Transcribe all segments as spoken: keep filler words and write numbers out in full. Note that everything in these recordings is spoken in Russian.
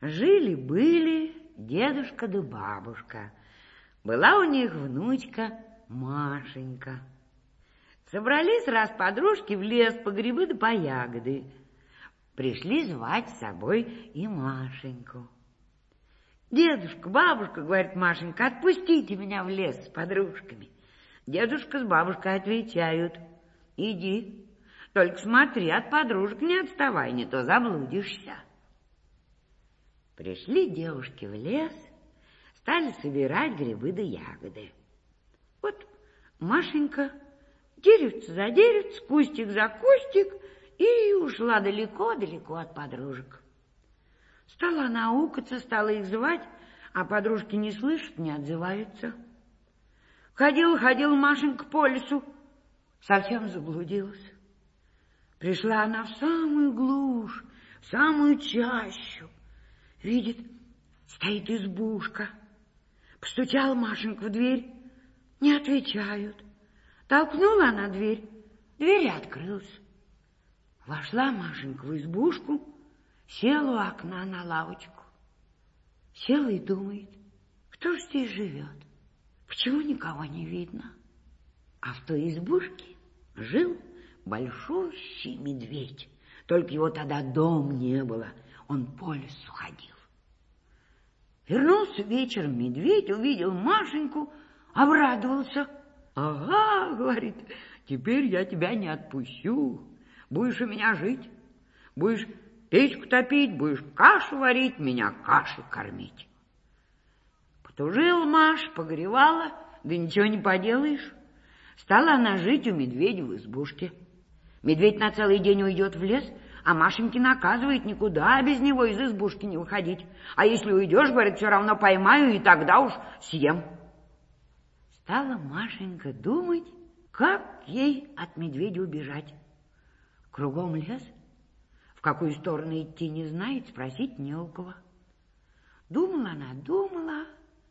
Жили-были дедушка да бабушка. Была у них внучка Машенька. Собрались раз подружки в лес по грибы да по ягоды. Пришли звать с собой и Машеньку. «Дедушка, бабушка, — говорит Машенька, — отпустите меня в лес с подружками». Дедушка с бабушкой отвечают: «Иди, только смотри, от подружек не отставай, не то заблудишься». Пришли девушки в лес, стали собирать грибы да ягоды. Вот Машенька деревце за деревце, кустик за кустик, и ушла далеко-далеко от подружек. Стала она аукаться, стала их звать, а подружки не слышат, не отзываются. Ходила-ходила Машенька по лесу, совсем заблудилась. Пришла она в самую глушь, в самую чащу. Видит, стоит избушка. Постучала Машенька в дверь, не отвечают. Толкнула она дверь, дверь открылась. Вошла Машенька в избушку, села у окна на лавочку. Села и думает, кто ж здесь живет, почему никого не видно. А в той избушке жил большущий медведь, только его тогда дом не было, он по лесу ходил. Вернулся вечером медведь, увидел Машеньку, обрадовался. «Ага, — говорит, — теперь я тебя не отпущу. Будешь у меня жить, будешь печку топить, будешь кашу варить, меня кашей кормить». Потужила Маша, погревала, да ничего не поделаешь. Стала она жить у медведя в избушке. Медведь на целый день уйдет в лес, а Машеньке наказывает никуда без него из избушки не выходить. А если уйдешь, говорит, все равно поймаю, и тогда уж съем. Стала Машенька думать, как ей от медведя убежать. Кругом лес, в какую сторону идти не знает, спросить не у кого. Думала она, думала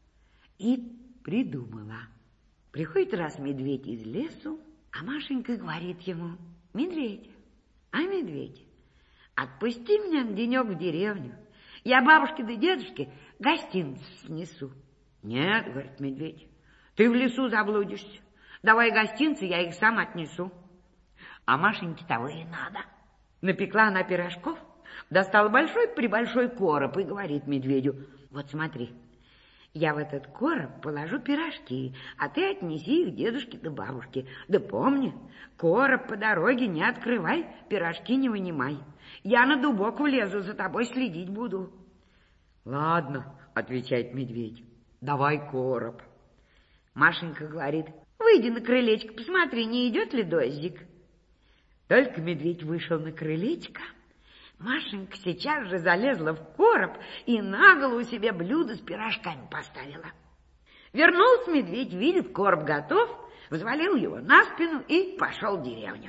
и придумала. Приходит раз медведь из лесу, а Машенька говорит ему: «Медведь, а медведь, отпусти меня на денек в деревню, я бабушке да дедушке гостинцы снесу». «Нет, — говорит медведь, — ты в лесу заблудишься, давай гостинцы, я их сам отнесу». А Машеньке того и надо. Напекла она пирожков, достала большой-пребольшой короб и говорит медведю: «Вот смотри, я в этот короб положу пирожки, а ты отнеси их дедушке да бабушке. Да помни, короб по дороге не открывай, пирожки не вынимай. Я на дубок влезу, за тобой следить буду». «Ладно, — отвечает медведь, — давай короб». Машенька говорит: «Выйди на крылечко, посмотри, не идет ли дождик». Только медведь вышел на крылечко, Машенька сейчас же залезла в короб и на голову себе блюдо с пирожками поставила. Вернулся медведь, видит, короб готов, взвалил его на спину и пошел в деревню.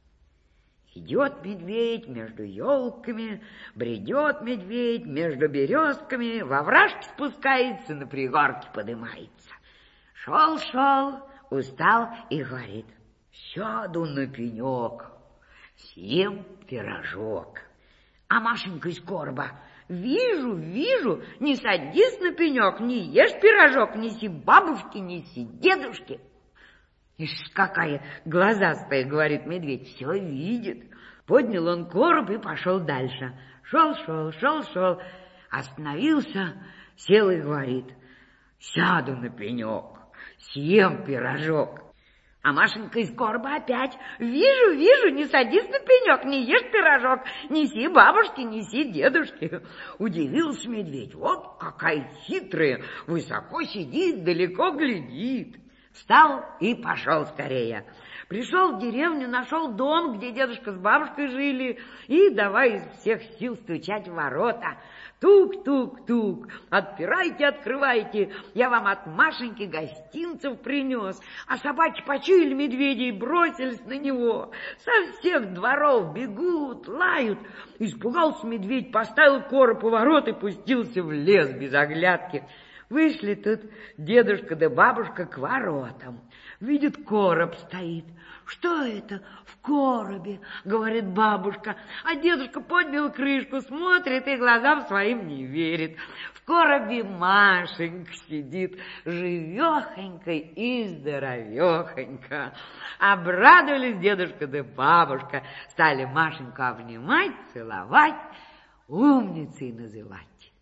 Идет медведь между елками, бредет медведь между березками, во вражке спускается, на пригорке подымается. Шел-шел, устал и говорит: «Сяду на пенек, съем пирожок». А Машенька из короба: «Вижу, вижу, не садись на пенек, не ешь пирожок, неси бабушке, неси дедушке». «Ишь, какая глазастая, — говорит медведь, — все видит». Поднял он короб и пошел дальше. Шел-шел, шел-шел, остановился, сел и говорит: «Сяду на пенек, съем пирожок». А Машенька из короба опять: «Вижу, вижу, не садись на пенек, не ешь пирожок, неси бабушке, неси дедушке». Удивился медведь: вот какая хитрая, высоко сидит, далеко глядит. Встал и пошел скорее. Пришел в деревню, нашел дом, где дедушка с бабушкой жили, и давай из всех сил стучать в ворота. Тук-тук-тук, отпирайте, открывайте, я вам от Машеньки гостинцев принес. А собаки почуяли медведя и бросились на него. Со всех дворов бегут, лают. Испугался медведь, поставил короб у ворот и пустился в лес без оглядки. Вышли тут дедушка да бабушка к воротам. Видит, короб стоит. Что это в коробе? Говорит бабушка. А дедушка поднял крышку, смотрит и глазам своим не верит. В коробе Машенька сидит, живехонька и здоровехонька. Обрадовались дедушка да бабушка, стали Машеньку обнимать, целовать, умницей называть.